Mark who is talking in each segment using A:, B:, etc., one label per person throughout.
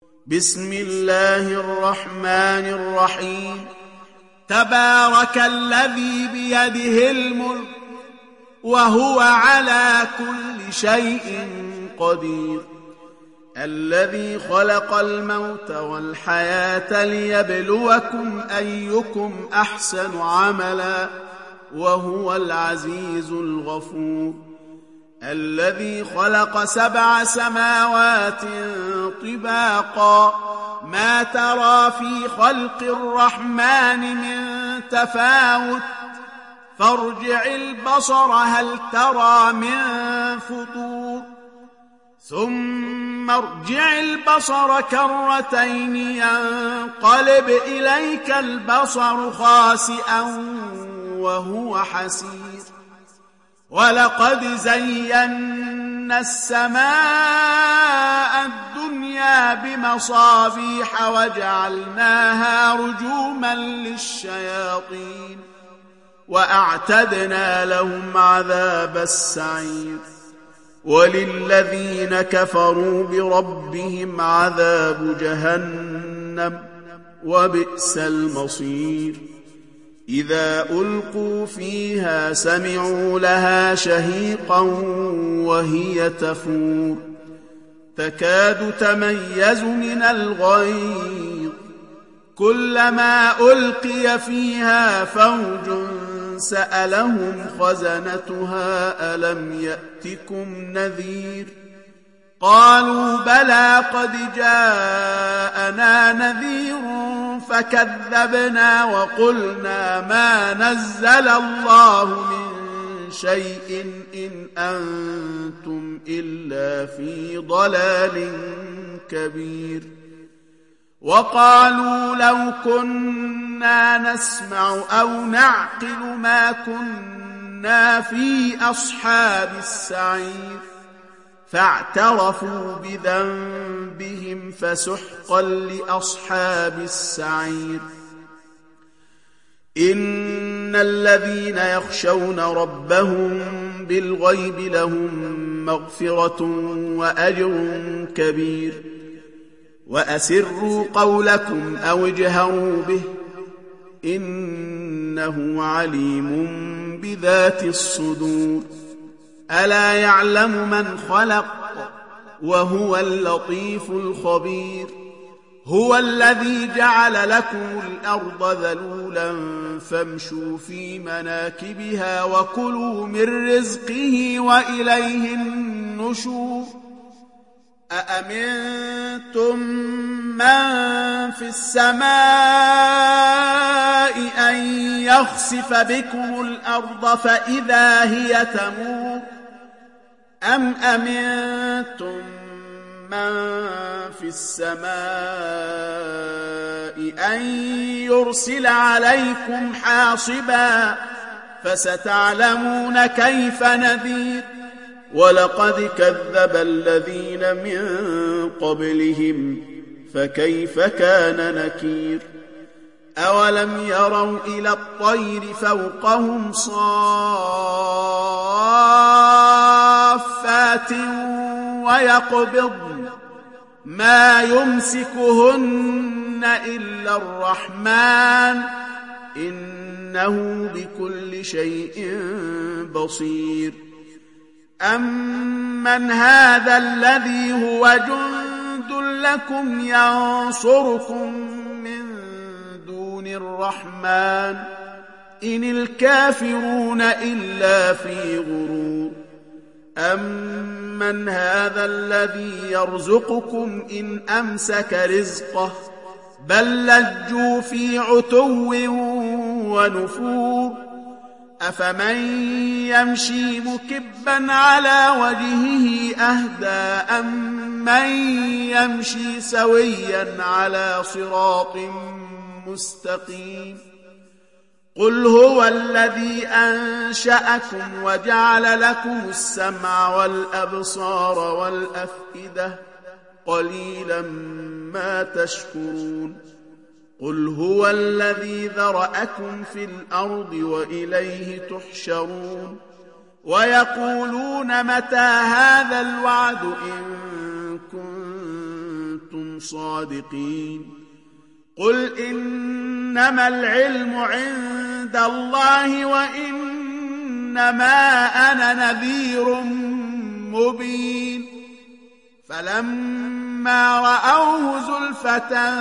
A: بسم الله الرحمن الرحيم. تبارك الذي بيده الملك وهو على كل شيء قدير، الذي خلق الموت والحياة ليبلوكم أيكم أحسن عملا وهو العزيز الغفور، الذي خلق 7 سماوات طباقا ما ترى في خلق الرحمن من تفاوت فارجع البصر هل ترى من فطور ثم ارجع البصر كرتين ينقلب إليك البصر خاسئا وهو حسير، ولقد زينا السماء الدنيا بمصابيح وجعلناها رجوما للشياطين وأعتدنا لهم عذاب السعير، وللذين كفروا بربهم عذاب جهنم وبئس المصير. إذا ألقوا فيها سمعوا لها شهيقا وهي تفور تكاد تميز من الغيظ، كلما ألقي فيها فوج سألهم خزنتها ألم يأتكم نذير، قالوا بلى قد جاءنا نذير فكذبنا وقلنا ما نزل الله من شيء إن أنتم إلا في ضلال كبير، وقالوا لو كنا نسمع أو نعقل ما كنا في أصحاب السعير، فاعترفوا بذنبهم فسحقا لأصحاب السعير. إن الذين يخشون ربهم بالغيب لهم مغفرة وأجر كبير، وأسروا قولكم أو اجهروا به إنه عليم بذات الصدور، ألا يعلم من خلق وهو اللطيف الخبير، هو الذي جعل لكم الأرض ذلولا فامشوا في مناكبها وكلوا من رزقه وإليه النشور، أأمنتم من في السماء أن يخسف بكم الأرض فإذا هي تمور، أم أمنتم من في السماء أن يرسل عليكم حاصبا فستعلمون كيف نذير، ولقد كذب الذين من قبلهم فكيف كان نكير، أولم يروا إلى الطير فوقهم صافات ويقبضن ما يمسكهن إلا الرحمن إنه بكل شيء بصير، أمن هذا الذي هو جند لكم ينصركم من دون الرحمن إن الكافرون إلا في غرور، أمن هذا الذي يرزقكم إن أمسك رزقه بل لجوا في عتو ونفور، أفمن يمشي مكبا على وجهه أهدى أمن يمشي سويا على صراط مستقيم، قل هو الذي أنشأكم وجعل لكم السمع والأبصار والأفئدة قليلا ما تشكرون، قل هو الذي ذرأكم في الأرض وإليه تحشرون، ويقولون متى هذا الوعد إن كنتم صادقين قل إنما العلم عند الله وإنما أنا نذير مبين فلما رأوه زلفة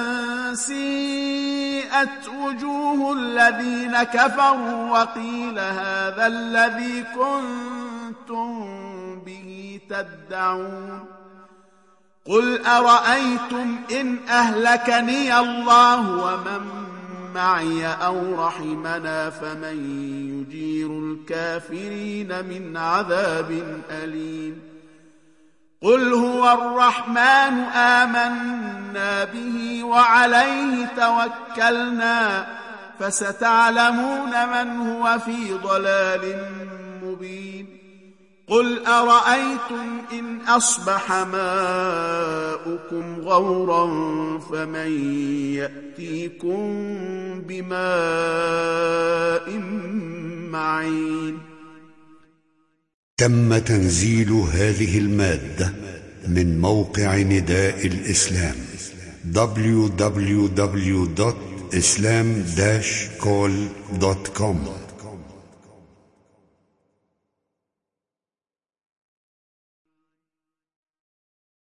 A: سيئت وجوه الذين كفروا وقيل هذا الذي كنتم به تدعون قل أرأيتم إن أهلكني الله ومن معي أو رحمنا فمن يجير الكافرين من عذاب أليم قل هو الرحمن آمنا به وعليه توكلنا فستعلمون من هو في ضلال مبين قل أرأيتم إن أصبح ماؤكم غورا فمن يأتيكم بماء معين.
B: تم تنزيل هذه المادة من موقع نداء الإسلام www.islam-call.com